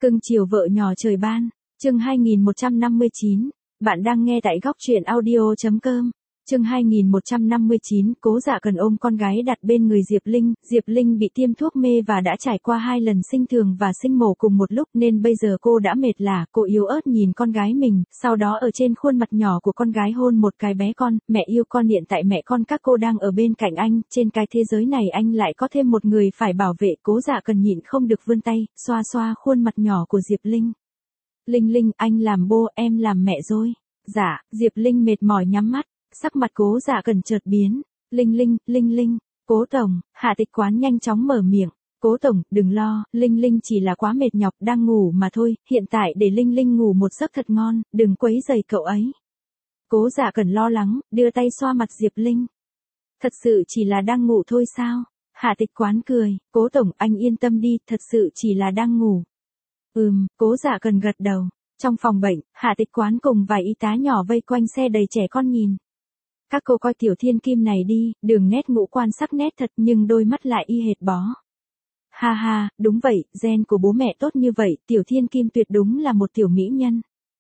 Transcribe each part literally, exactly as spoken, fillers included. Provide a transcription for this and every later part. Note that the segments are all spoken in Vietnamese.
Cưng chiều vợ nhỏ trời ban, chương hai nghìn một trăm năm mươi chín, bạn đang nghe tại góc truyện audio.com. Chương hai nghìn một trăm năm mươi chín, Cố Dạ Cần ôm con gái đặt bên người Diệp Linh. Diệp Linh bị tiêm thuốc mê và đã trải qua hai lần sinh thường và sinh mổ cùng một lúc nên bây giờ cô đã mệt lả. Cô yếu ớt nhìn con gái mình, sau đó ở trên khuôn mặt nhỏ của con gái hôn một cái bé con. Mẹ yêu con, hiện tại mẹ con các cô đang ở bên cạnh anh, trên cái thế giới này anh lại có thêm một người phải bảo vệ. Cố Dạ Cần nhịn không được vươn tay, xoa xoa khuôn mặt nhỏ của Diệp Linh. Linh Linh, anh làm bô, em làm mẹ rồi. Dạ, Diệp Linh mệt mỏi nhắm mắt. Sắc mặt Cố Dạ Cần chợt biến. Linh Linh, Linh Linh, Cố Tổng. Hạ Tịch Quán nhanh chóng mở miệng. Cố Tổng, đừng lo, Linh Linh chỉ là quá mệt nhọc, đang ngủ mà thôi, hiện tại để Linh Linh ngủ một giấc thật ngon, đừng quấy rầy cậu ấy. Cố Dạ Cần lo lắng, đưa tay xoa mặt Diệp Linh. Thật sự chỉ là đang ngủ thôi sao? Hạ Tịch Quán cười. Cố Tổng, anh yên tâm đi, thật sự chỉ là đang ngủ. Ừm, Cố Dạ Cần gật đầu. Trong phòng bệnh, Hạ Tịch Quán cùng vài y tá nhỏ vây quanh xe đầy trẻ con nhìn. Các cô coi Tiểu Thiên Kim này đi, đường nét ngũ quan sắc nét thật nhưng đôi mắt lại y hệt bó. Ha ha, đúng vậy, gen của bố mẹ tốt như vậy, Tiểu Thiên Kim tuyệt đúng là một tiểu mỹ nhân.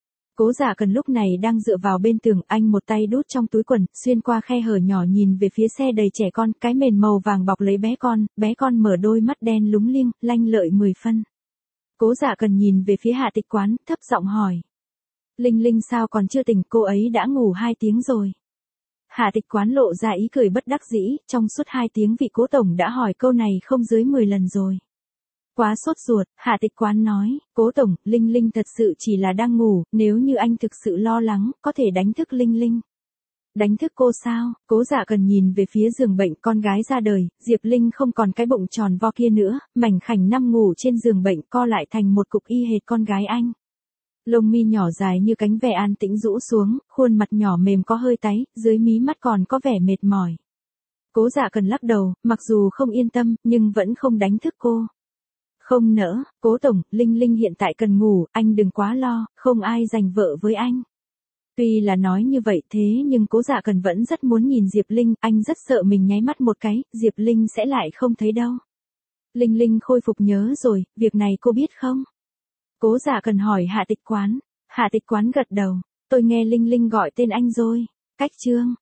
Cố Dạ Cần lúc này đang dựa vào bên tường, anh một tay đút trong túi quần, xuyên qua khe hở nhỏ nhìn về phía xe đầy trẻ con, cái mền màu vàng bọc lấy bé con, bé con mở đôi mắt đen lúng liêng, lanh lợi mười phân. Cố Dạ Cần nhìn về phía Hạ Tịch Quán, thấp giọng hỏi. Linh Linh sao còn chưa tỉnh, cô ấy đã ngủ hai tiếng rồi. Hạ Tịch Quán lộ ra ý cười bất đắc dĩ, trong suốt hai tiếng vị Cố Tổng đã hỏi câu này không dưới mười lần rồi. Quá sốt ruột, Hạ Tịch Quán nói, Cố Tổng, Linh Linh thật sự chỉ là đang ngủ, nếu như anh thực sự lo lắng, có thể đánh thức Linh Linh. Đánh thức cô sao? Cố Dạ Cần nhìn về phía giường bệnh, con gái ra đời, Diệp Linh không còn cái bụng tròn vo kia nữa, mảnh khảnh nằm ngủ trên giường bệnh co lại thành một cục y hệt con gái anh. Lông mi nhỏ dài như cánh ve an tĩnh rũ xuống, khuôn mặt nhỏ mềm có hơi tái, dưới mí mắt còn có vẻ mệt mỏi. Cố Dạ Cần lắc đầu, mặc dù không yên tâm, nhưng vẫn không đánh thức cô. Không nỡ, Cố Tổng, Linh Linh hiện tại cần ngủ, anh đừng quá lo, không ai giành vợ với anh. Tuy là nói như vậy thế nhưng Cố Dạ Cần vẫn rất muốn nhìn Diệp Linh, anh rất sợ mình nháy mắt một cái, Diệp Linh sẽ lại không thấy đâu. Linh Linh khôi phục nhớ rồi, việc này cô biết không? Cố Dạ Cần hỏi Hạ Tịch Quán. Hạ Tịch Quán gật đầu. Tôi nghe Linh Linh gọi tên anh rồi. Cách chương.